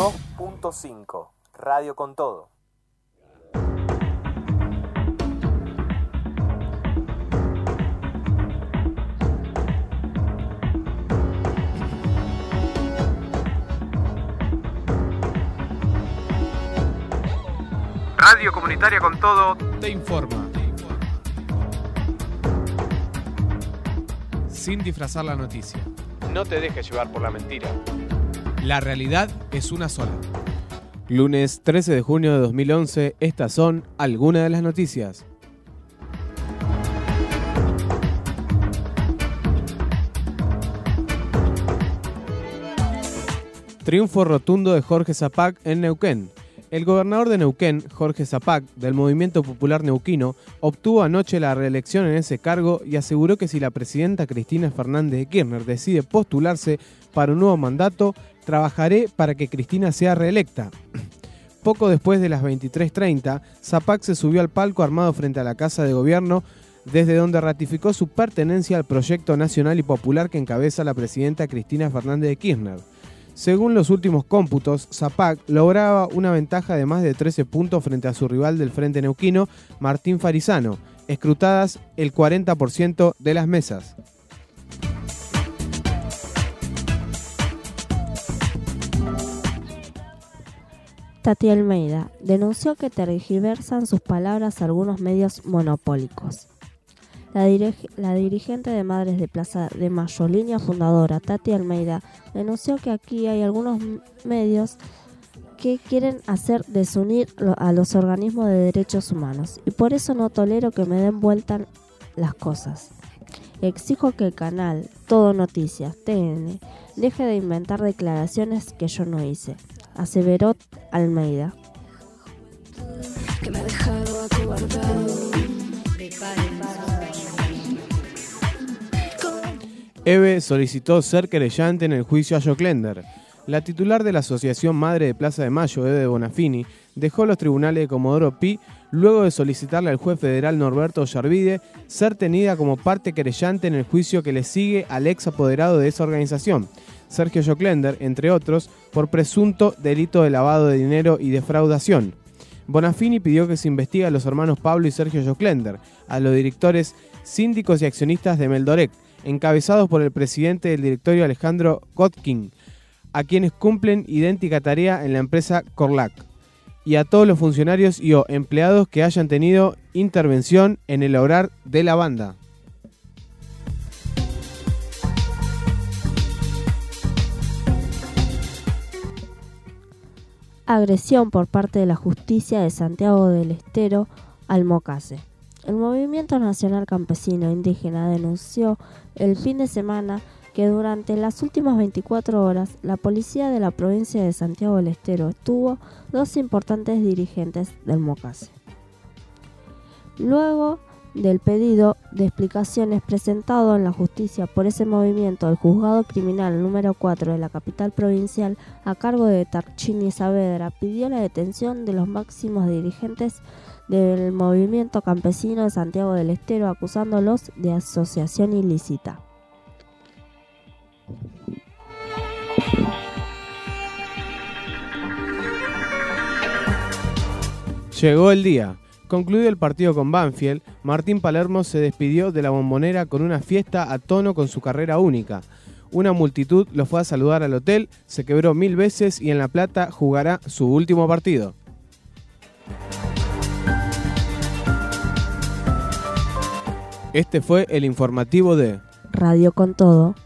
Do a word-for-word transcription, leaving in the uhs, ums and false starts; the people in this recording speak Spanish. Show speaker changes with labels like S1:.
S1: uno punto cinco. Radio con Todo.
S2: Radio Comunitaria con Todo
S3: te informa. Sin disfrazar la noticia.
S2: No te dejes llevar por la mentira.
S3: La realidad es una sola. Lunes trece de junio de dos mil once, estas son algunas de las noticias. Triunfo rotundo de Jorge Zapac en Neuquén. El gobernador de Neuquén, Jorge Zapac, del Movimiento Popular Neuquino, obtuvo anoche la reelección en ese cargo y aseguró que si la presidenta Cristina Fernández de Kirchner decide postularse para un nuevo mandato, trabajaré para que Cristina sea reelecta. Poco después de las veintitrés treinta, Zapac se subió al palco armado frente a la Casa de Gobierno, desde donde ratificó su pertenencia al proyecto nacional y popular que encabeza la presidenta Cristina Fernández de Kirchner. Según los últimos cómputos, Zapac lograba una ventaja de más de trece puntos frente a su rival del Frente Neuquino, Martín Farizano, escrutadas el cuarenta por ciento de las mesas.
S4: Tati Almeida denunció que tergiversan sus palabras algunos medios monopólicos. La, dirige, la dirigente de Madres de Plaza de Mayo, línea fundadora, Tati Almeida, denunció que aquí hay algunos medios que quieren hacer desunir a los organismos de derechos humanos y por eso no tolero que me den vuelta las cosas. Exijo que el canal Todo Noticias, T N, deje de inventar declaraciones que yo no hice, aseveró Almeida. Que me ha dejado acobardado.
S3: Eve solicitó ser querellante en el juicio a Joclender. La titular de la Asociación Madre de Plaza de Mayo, Eve Bonafini, dejó los tribunales de Comodoro Pi luego de solicitarle al juez federal Norberto Ollarvide ser tenida como parte querellante en el juicio que le sigue al ex apoderado de esa organización, Sergio Joclender, entre otros, por presunto delito de lavado de dinero y defraudación. Bonafini pidió que se investigue a los hermanos Pablo y Sergio Joclender, a los directores, síndicos y accionistas de Meldorec, encabezados por el presidente del directorio Alejandro Kotkin, a quienes cumplen idéntica tarea en la empresa Corlac, y a todos los funcionarios y o empleados que hayan tenido intervención en el obrar de la banda.
S4: Agresión por parte de la justicia de Santiago del Estero al Mocase. El Movimiento Nacional Campesino Indígena denunció el fin de semana que durante las últimas veinticuatro horas la policía de la provincia de Santiago del Estero detuvo dos importantes dirigentes del Mocase. Luego del pedido de explicaciones presentado en la justicia por ese movimiento, el juzgado criminal número cuatro de la capital provincial, a cargo de Tarchini Saavedra, pidió la detención de los máximos dirigentes del movimiento campesino de Santiago del Estero, acusándolos de asociación ilícita.
S3: Llegó el día. Concluido el partido con Banfield, Martín Palermo se despidió de la Bombonera con una fiesta a tono con su carrera única. Una multitud lo fue a saludar al hotel, se quebró mil veces y en La Plata jugará su último partido. Este fue el informativo de
S4: Radio con Todo.